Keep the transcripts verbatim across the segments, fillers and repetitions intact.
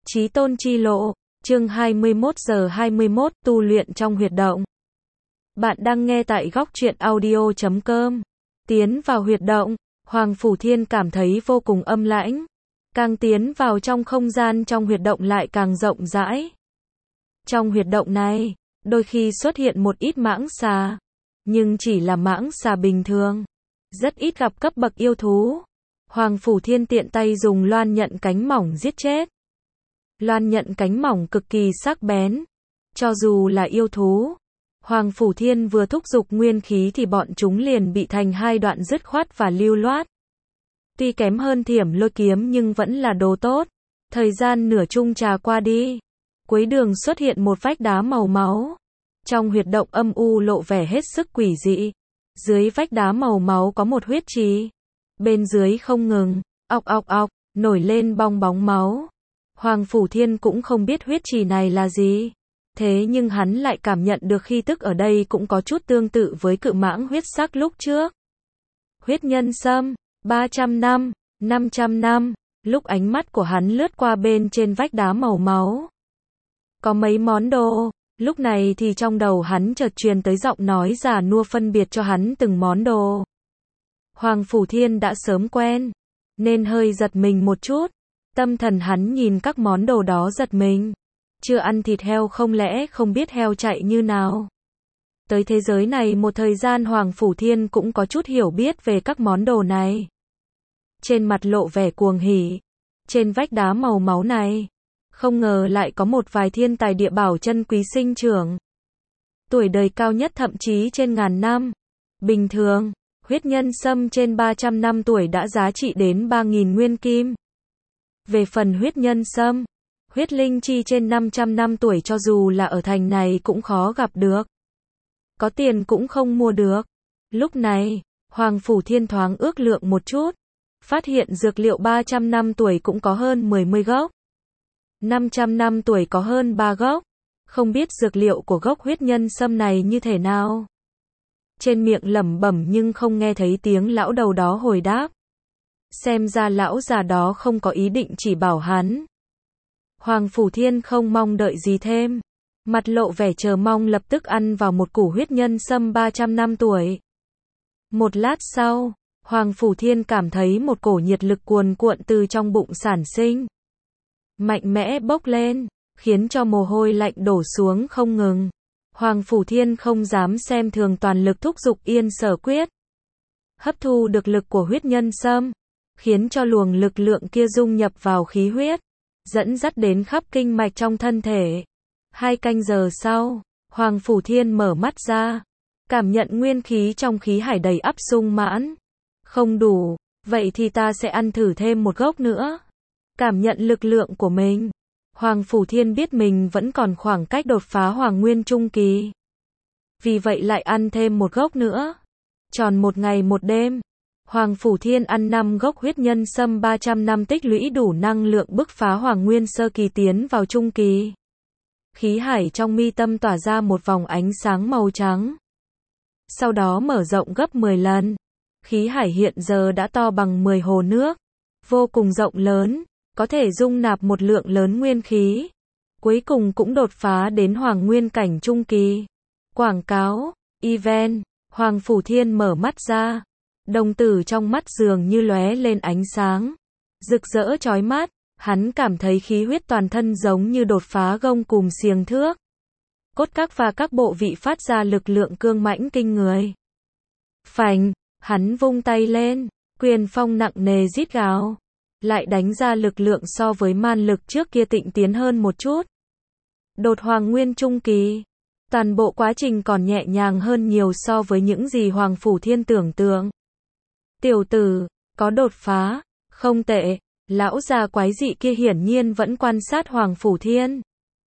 Chí tôn chi lộ, chương hai mươi mốt giờ hai mươi mốt, tu luyện trong huyệt động. Bạn đang nghe tại góc truyện audio chấm com. Tiến vào huyệt động, Hoàng Phủ Thiên cảm thấy vô cùng âm lãnh. Càng tiến vào trong không gian trong huyệt động lại càng rộng rãi. Trong huyệt động này, đôi khi xuất hiện một ít mãng xà, nhưng chỉ là mãng xà bình thường, rất ít gặp cấp bậc yêu thú. Hoàng Phủ Thiên tiện tay dùng loan nhận cánh mỏng giết chết. Loan nhận cánh mỏng cực kỳ sắc bén, cho dù là yêu thú, Hoàng Phủ Thiên vừa thúc giục nguyên khí thì bọn chúng liền bị thành hai đoạn dứt khoát và lưu loát. Tuy kém hơn thiểm lôi kiếm nhưng vẫn là đồ tốt. Thời gian nửa chung trà qua đi, cuối đường xuất hiện một vách đá màu máu. Trong huyệt động âm u lộ vẻ hết sức quỷ dị. Dưới vách đá màu máu có một huyết trì. Bên dưới không ngừng, ọc ọc ọc, nổi lên bong bóng máu. Hoàng Phủ Thiên cũng không biết huyết trì này là gì. Thế nhưng hắn lại cảm nhận được khí tức ở đây cũng có chút tương tự với cự mãng huyết sắc lúc trước. Huyết nhân sâm, ba trăm năm, năm trăm năm, lúc ánh mắt của hắn lướt qua bên trên vách đá màu máu. Có mấy món đồ, lúc này thì trong đầu hắn chợt truyền tới giọng nói già nua phân biệt cho hắn từng món đồ. Hoàng Phủ Thiên đã sớm quen, nên hơi giật mình một chút. Tâm thần hắn nhìn các món đồ đó giật mình. Chưa ăn thịt heo không lẽ không biết heo chạy như nào. Tới thế giới này một thời gian Hoàng Phủ Thiên cũng có chút hiểu biết về các món đồ này. Trên mặt lộ vẻ cuồng hỉ. Trên vách đá màu máu này, không ngờ lại có một vài thiên tài địa bảo chân quý sinh trưởng. Tuổi đời cao nhất thậm chí trên ngàn năm. Bình thường, huyết nhân sâm trên ba trăm năm tuổi đã giá trị đến ba nghìn nguyên kim. Về phần huyết nhân sâm, huyết linh chi trên năm trăm năm tuổi cho dù là ở thành này cũng khó gặp được. Có tiền cũng không mua được. Lúc này, Hoàng Phủ Thiên thoáng ước lượng một chút, phát hiện dược liệu ba trăm năm tuổi cũng có hơn mười mươi gốc. năm trăm năm tuổi có hơn ba gốc. Không biết dược liệu của gốc huyết nhân sâm này như thế nào. Trên miệng lẩm bẩm nhưng không nghe thấy tiếng lão đầu đó hồi đáp. Xem ra lão già đó không có ý định chỉ bảo hắn. Hoàng Phủ Thiên không mong đợi gì thêm. Mặt lộ vẻ chờ mong lập tức ăn vào một củ huyết nhân sâm ba trăm năm tuổi. Một lát sau, Hoàng Phủ Thiên cảm thấy một cổ nhiệt lực cuồn cuộn từ trong bụng sản sinh. Mạnh mẽ bốc lên, khiến cho mồ hôi lạnh đổ xuống không ngừng. Hoàng Phủ Thiên không dám xem thường toàn lực thúc giục yên sở quyết. Hấp thu được lực của huyết nhân sâm, khiến cho luồng lực lượng kia dung nhập vào khí huyết, dẫn dắt đến khắp kinh mạch trong thân thể. Hai canh giờ sau, Hoàng Phủ Thiên mở mắt ra, cảm nhận nguyên khí trong khí hải đầy ắp sung mãn. Không đủ, vậy thì ta sẽ ăn thử thêm một gốc nữa. Cảm nhận lực lượng của mình, Hoàng Phủ Thiên biết mình vẫn còn khoảng cách đột phá Hoàng Nguyên Trung Kỳ. Vì vậy lại ăn thêm một gốc nữa. Tròn một ngày một đêm, Hoàng Phủ Thiên ăn năm gốc huyết nhân sâm ba trăm năm tích lũy đủ năng lượng bứt phá Hoàng Nguyên Sơ Kỳ tiến vào Trung Kỳ. Khí hải trong mi tâm tỏa ra một vòng ánh sáng màu trắng. Sau đó mở rộng gấp mười lần. Khí hải hiện giờ đã to bằng mười hồ nước. Vô cùng rộng lớn, có thể dung nạp một lượng lớn nguyên khí. Cuối cùng cũng đột phá đến Hoàng Nguyên cảnh Trung Kỳ. Quảng cáo, event, Hoàng Phủ Thiên mở mắt ra. Đồng tử trong mắt dường như lóe lên ánh sáng. Rực rỡ chói mắt, hắn cảm thấy khí huyết toàn thân giống như đột phá gông cùm xiềng thước. Cốt các và các bộ vị phát ra lực lượng cương mãnh kinh người. Phành, hắn vung tay lên, quyền phong nặng nề rít gào. Lại đánh ra lực lượng so với man lực trước kia tịnh tiến hơn một chút. Đột Hoàng Nguyên Trung Kỳ. Toàn bộ quá trình còn nhẹ nhàng hơn nhiều so với những gì Hoàng Phủ Thiên tưởng tượng. Tiểu tử, có đột phá, không tệ. Lão già quái dị kia hiển nhiên vẫn quan sát Hoàng Phủ Thiên.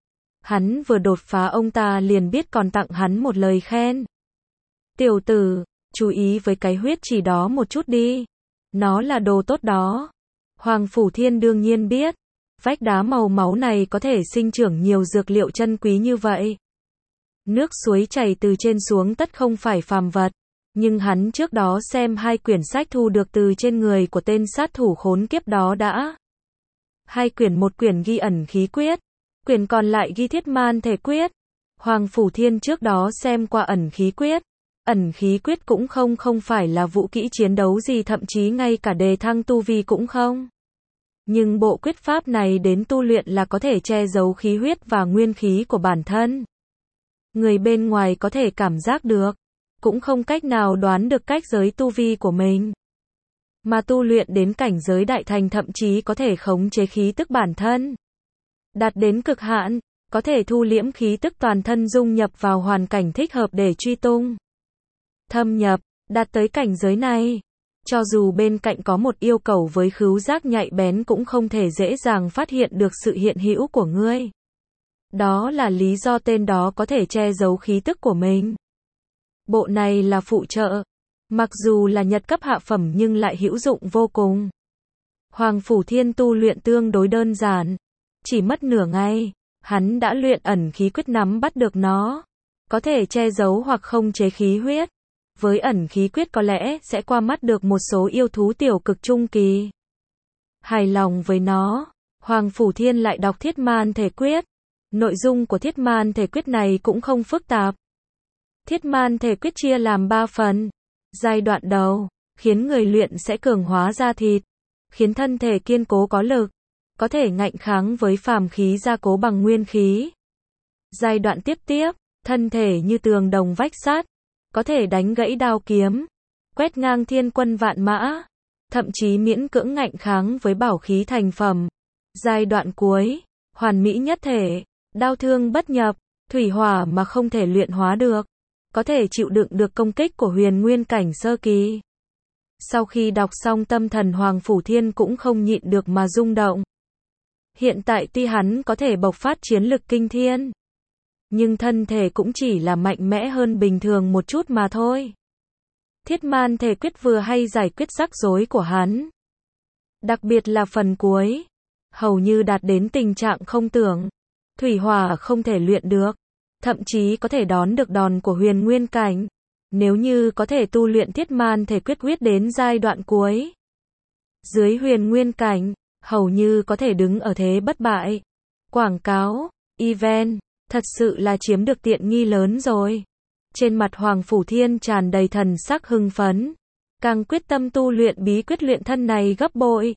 Hắn vừa đột phá ông ta liền biết còn tặng hắn một lời khen. Tiểu tử, chú ý với cái huyết chỉ đó một chút đi. Nó là đồ tốt đó. Hoàng Phủ Thiên đương nhiên biết. Vách đá màu máu này có thể sinh trưởng nhiều dược liệu chân quý như vậy. Nước suối chảy từ trên xuống tất không phải phàm vật. Nhưng hắn trước đó xem hai quyển sách thu được từ trên người của tên sát thủ khốn kiếp đó đã Hai quyển, một quyển ghi ẩn khí quyết, quyển còn lại ghi thiết man thể quyết. Hoàng Phủ Thiên trước đó xem qua ẩn khí quyết. Ẩn khí quyết cũng không không phải là vũ kỹ chiến đấu gì, thậm chí ngay cả đề thăng tu vi cũng không. Nhưng bộ quyết pháp này đến tu luyện là có thể che giấu khí huyết và nguyên khí của bản thân. Người bên ngoài có thể cảm giác được, cũng không cách nào đoán được cách giới tu vi của mình. Mà tu luyện đến cảnh giới đại thành thậm chí có thể khống chế khí tức bản thân. Đạt đến cực hạn, có thể thu liễm khí tức toàn thân dung nhập vào hoàn cảnh thích hợp để truy tung. Thâm nhập, đạt tới cảnh giới này. Cho dù bên cạnh có một yêu cầu với khứu giác nhạy bén cũng không thể dễ dàng phát hiện được sự hiện hữu của ngươi. Đó là lý do tên đó có thể che giấu khí tức của mình. Bộ này là phụ trợ. Mặc dù là nhật cấp hạ phẩm nhưng lại hữu dụng vô cùng. Hoàng Phủ Thiên tu luyện tương đối đơn giản. Chỉ mất nửa ngày, hắn đã luyện ẩn khí quyết, nắm bắt được nó. Có thể che giấu hoặc không chế khí huyết. Với ẩn khí quyết có lẽ sẽ qua mắt được một số yêu thú tiểu cực trung kỳ. Hài lòng với nó, Hoàng Phủ Thiên lại đọc thiết man thể quyết. Nội dung của thiết man thể quyết này cũng không phức tạp. Thiết man thể quyết chia làm ba phần. Giai đoạn đầu, khiến người luyện sẽ cường hóa da thịt, khiến thân thể kiên cố có lực, có thể ngạnh kháng với phàm khí gia cố bằng nguyên khí. Giai đoạn tiếp tiếp, thân thể như tường đồng vách sắt, có thể đánh gãy đao kiếm, quét ngang thiên quân vạn mã, thậm chí miễn cưỡng ngạnh kháng với bảo khí thành phẩm. Giai đoạn cuối, hoàn mỹ nhất thể, đao thương bất nhập, thủy hỏa mà không thể luyện hóa được, có thể chịu đựng được công kích của huyền nguyên cảnh sơ kỳ. Sau khi đọc xong tâm thần Hoàng Phủ Thiên cũng không nhịn được mà rung động. Hiện tại tuy hắn có thể bộc phát chiến lực kinh thiên, nhưng thân thể cũng chỉ là mạnh mẽ hơn bình thường một chút mà thôi. Thiết man thể quyết vừa hay giải quyết rắc rối của hắn. Đặc biệt là phần cuối, hầu như đạt đến tình trạng không tưởng. Thủy hỏa không thể luyện được, thậm chí có thể đón được đòn của huyền nguyên cảnh. Nếu như có thể tu luyện thiết man thể quyết quyết đến giai đoạn cuối, dưới huyền nguyên cảnh, hầu như có thể đứng ở thế bất bại. Quảng cáo, event, thật sự là chiếm được tiện nghi lớn rồi. Trên mặt Hoàng Phủ Thiên tràn đầy thần sắc hưng phấn, càng quyết tâm tu luyện bí quyết luyện thân này gấp bội.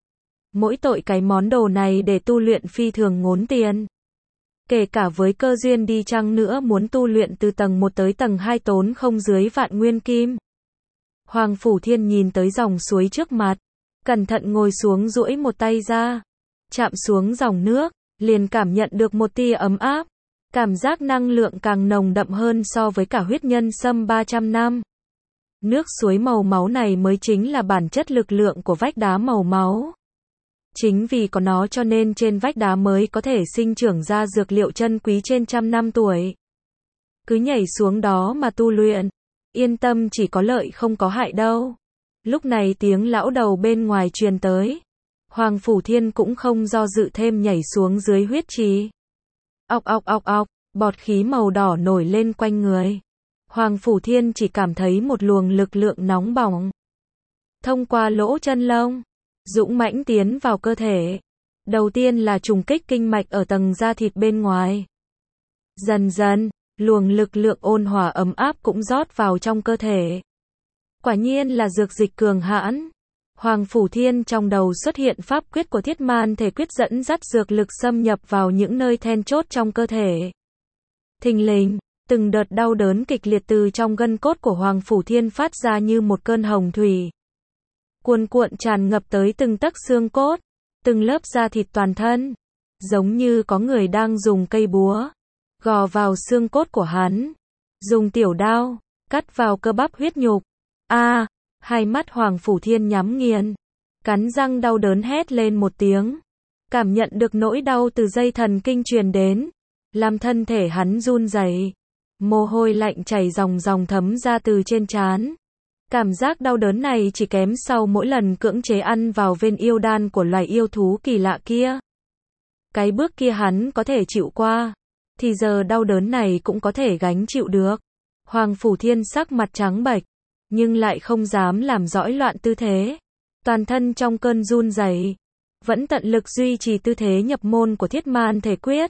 Mỗi tội cái món đồ này để tu luyện phi thường ngốn tiền. Kể cả với cơ duyên đi chăng nữa muốn tu luyện từ tầng một tới tầng hai tốn không dưới vạn nguyên kim. Hoàng Phủ Thiên nhìn tới dòng suối trước mặt, cẩn thận ngồi xuống duỗi một tay ra, chạm xuống dòng nước, liền cảm nhận được một tia ấm áp, cảm giác năng lượng càng nồng đậm hơn so với cả huyết nhân sâm ba trăm năm. Nước suối màu máu này mới chính là bản chất lực lượng của vách đá màu máu. Chính vì có nó cho nên trên vách đá mới có thể sinh trưởng ra dược liệu chân quý trên trăm năm tuổi. Cứ nhảy xuống đó mà tu luyện, yên tâm chỉ có lợi không có hại đâu. Lúc này tiếng lão đầu bên ngoài truyền tới. Hoàng Phủ Thiên cũng không do dự thêm nhảy xuống dưới huyết trì. Ọc ọc ọc ọc, bọt khí màu đỏ nổi lên quanh người. Hoàng Phủ Thiên chỉ cảm thấy một luồng lực lượng nóng bỏng thông qua lỗ chân lông, dũng mãnh tiến vào cơ thể. Đầu tiên là trùng kích kinh mạch ở tầng da thịt bên ngoài. Dần dần, luồng lực lượng ôn hòa ấm áp cũng rót vào trong cơ thể. Quả nhiên là dược dịch cường hãn. Hoàng Phủ Thiên trong đầu xuất hiện pháp quyết của thiết man thể quyết dẫn dắt dược lực xâm nhập vào những nơi then chốt trong cơ thể. Thình lình, từng đợt đau đớn kịch liệt từ trong gân cốt của Hoàng Phủ Thiên phát ra như một cơn hồng thủy. Cuồn cuộn tràn ngập tới từng tấc xương cốt, từng lớp da thịt toàn thân. Giống như có người đang dùng cây búa, gò vào xương cốt của hắn. Dùng tiểu đao, cắt vào cơ bắp huyết nhục. A, à, hai mắt Hoàng Phủ Thiên nhắm nghiền. Cắn răng đau đớn hét lên một tiếng. Cảm nhận được nỗi đau từ dây thần kinh truyền đến. Làm thân thể hắn run rẩy. Mồ hôi lạnh chảy ròng ròng thấm ra từ trên trán. Cảm giác đau đớn này chỉ kém sau mỗi lần cưỡng chế ăn vào viên yêu đan của loài yêu thú kỳ lạ kia. Cái bước kia hắn có thể chịu qua, thì giờ đau đớn này cũng có thể gánh chịu được. Hoàng Phủ Thiên sắc mặt trắng bệch, nhưng lại không dám làm rõi loạn tư thế. Toàn thân trong cơn run rẩy, vẫn tận lực duy trì tư thế nhập môn của Thiết Man Thể Quyết.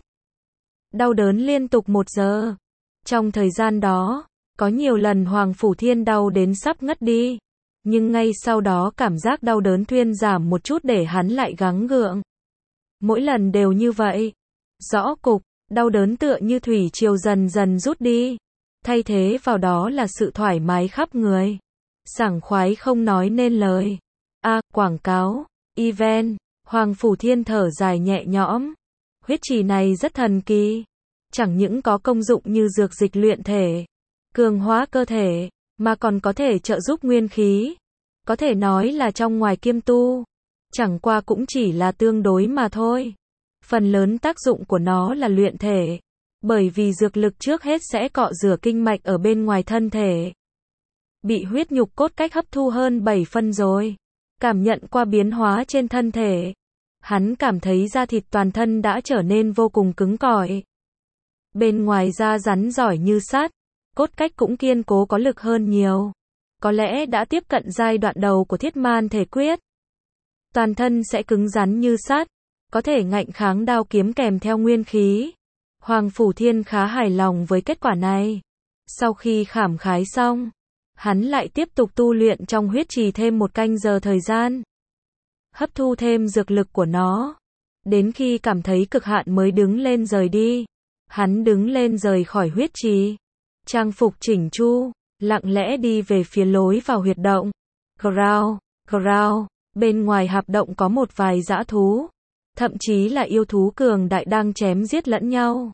Đau đớn liên tục một giờ. Trong thời gian đó, có nhiều lần Hoàng Phủ Thiên đau đến sắp ngất đi. Nhưng ngay sau đó cảm giác đau đớn thuyên giảm một chút để hắn lại gắng gượng. Mỗi lần đều như vậy. Rõ cục, đau đớn tựa như thủy triều dần dần rút đi. Thay thế vào đó là sự thoải mái khắp người. Sảng khoái không nói nên lời. A, quảng cáo, event, Hoàng Phủ Thiên thở dài nhẹ nhõm. Huyết trì này rất thần kỳ. Chẳng những có công dụng như dược dịch luyện thể, cường hóa cơ thể, mà còn có thể trợ giúp nguyên khí. Có thể nói là trong ngoài kiêm tu. Chẳng qua cũng chỉ là tương đối mà thôi. Phần lớn tác dụng của nó là luyện thể. Bởi vì dược lực trước hết sẽ cọ rửa kinh mạch ở bên ngoài thân thể. Bị huyết nhục cốt cách hấp thu hơn bảy phân rồi. Cảm nhận qua biến hóa trên thân thể. Hắn cảm thấy da thịt toàn thân đã trở nên vô cùng cứng cỏi. Bên ngoài da rắn giỏi như sắt, cốt cách cũng kiên cố có lực hơn nhiều. Có lẽ đã tiếp cận giai đoạn đầu của Thiết Man Thể Quyết. Toàn thân sẽ cứng rắn như sắt, có thể ngạnh kháng đao kiếm kèm theo nguyên khí. Hoàng Phủ Thiên khá hài lòng với kết quả này. Sau khi khảm khái xong, hắn lại tiếp tục tu luyện trong huyết trì thêm một canh giờ thời gian. Hấp thu thêm dược lực của nó. Đến khi cảm thấy cực hạn mới đứng lên rời đi. Hắn đứng lên rời khỏi huyết trì. Trang phục chỉnh chu, lặng lẽ đi về phía lối vào huyệt động. Growl, growl, bên ngoài hạp động có một vài dã thú. Thậm chí là yêu thú cường đại đang chém giết lẫn nhau.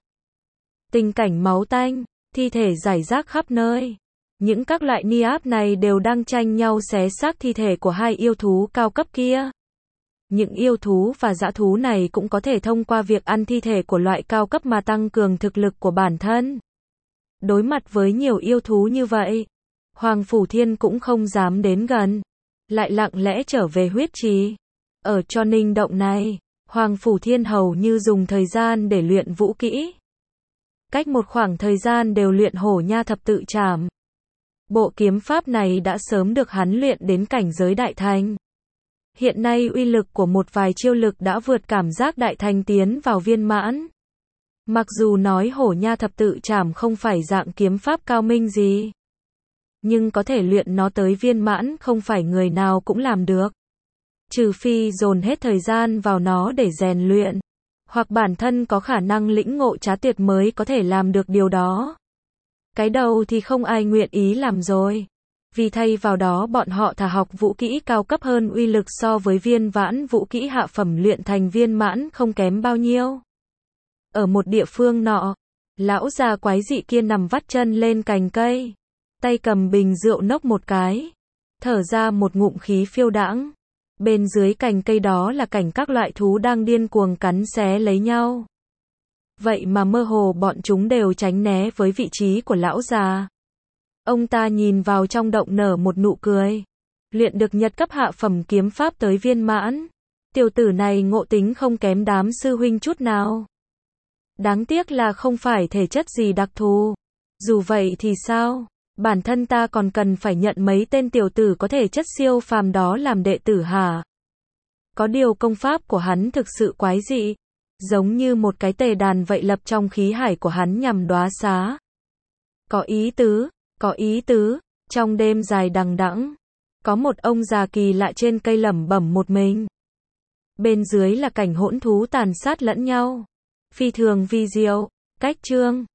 Tình cảnh máu tanh, thi thể rải rác khắp nơi. Những các loại ni áp này đều đang tranh nhau xé xác thi thể của hai yêu thú cao cấp kia. Những yêu thú và dã thú này cũng có thể thông qua việc ăn thi thể của loại cao cấp mà tăng cường thực lực của bản thân. Đối mặt với nhiều yêu thú như vậy, Hoàng Phủ Thiên cũng không dám đến gần, lại lặng lẽ trở về huyết trì. Ở cho ninh động này, Hoàng Phủ Thiên hầu như dùng thời gian để luyện vũ kỹ. Cách một khoảng thời gian đều luyện Hổ Nha Thập Tự Trảm. Bộ kiếm pháp này đã sớm được hắn luyện đến cảnh giới đại thành. Hiện nay uy lực của một vài chiêu lực đã vượt cảm giác đại thành tiến vào viên mãn. Mặc dù nói Hổ Nha Thập Tự Trảm không phải dạng kiếm pháp cao minh gì, nhưng có thể luyện nó tới viên mãn không phải người nào cũng làm được. Trừ phi dồn hết thời gian vào nó để rèn luyện, hoặc bản thân có khả năng lĩnh ngộ trá tuyệt mới có thể làm được điều đó. Cái đầu thì không ai nguyện ý làm rồi. Vì thay vào đó bọn họ thà học vũ kỹ cao cấp hơn uy lực so với viên vãn vũ kỹ hạ phẩm luyện thành viên mãn không kém bao nhiêu. Ở một địa phương nọ, lão già quái dị kia nằm vắt chân lên cành cây, tay cầm bình rượu nốc một cái, thở ra một ngụm khí phiêu đãng. Bên dưới cành cây đó là cảnh các loại thú đang điên cuồng cắn xé lấy nhau. Vậy mà mơ hồ bọn chúng đều tránh né với vị trí của lão già. Ông ta nhìn vào trong động nở một nụ cười. Luyện được nhật cấp hạ phẩm kiếm pháp tới viên mãn. Tiểu tử này ngộ tính không kém đám sư huynh chút nào. Đáng tiếc là không phải thể chất gì đặc thù. Dù vậy thì sao? Bản thân ta còn cần phải nhận mấy tên tiểu tử có thể chất siêu phàm đó làm đệ tử hả? Có điều công pháp của hắn thực sự quái dị. Giống như một cái tề đàn vậy lập trong khí hải của hắn nhằm đóa xá. Có ý tứ, có ý tứ. Trong đêm dài đằng đẵng, có một ông già kỳ lạ trên cây lẩm bẩm một mình. Bên dưới là cảnh hỗn thú tàn sát lẫn nhau. Phi thường vi diệu. Cách chương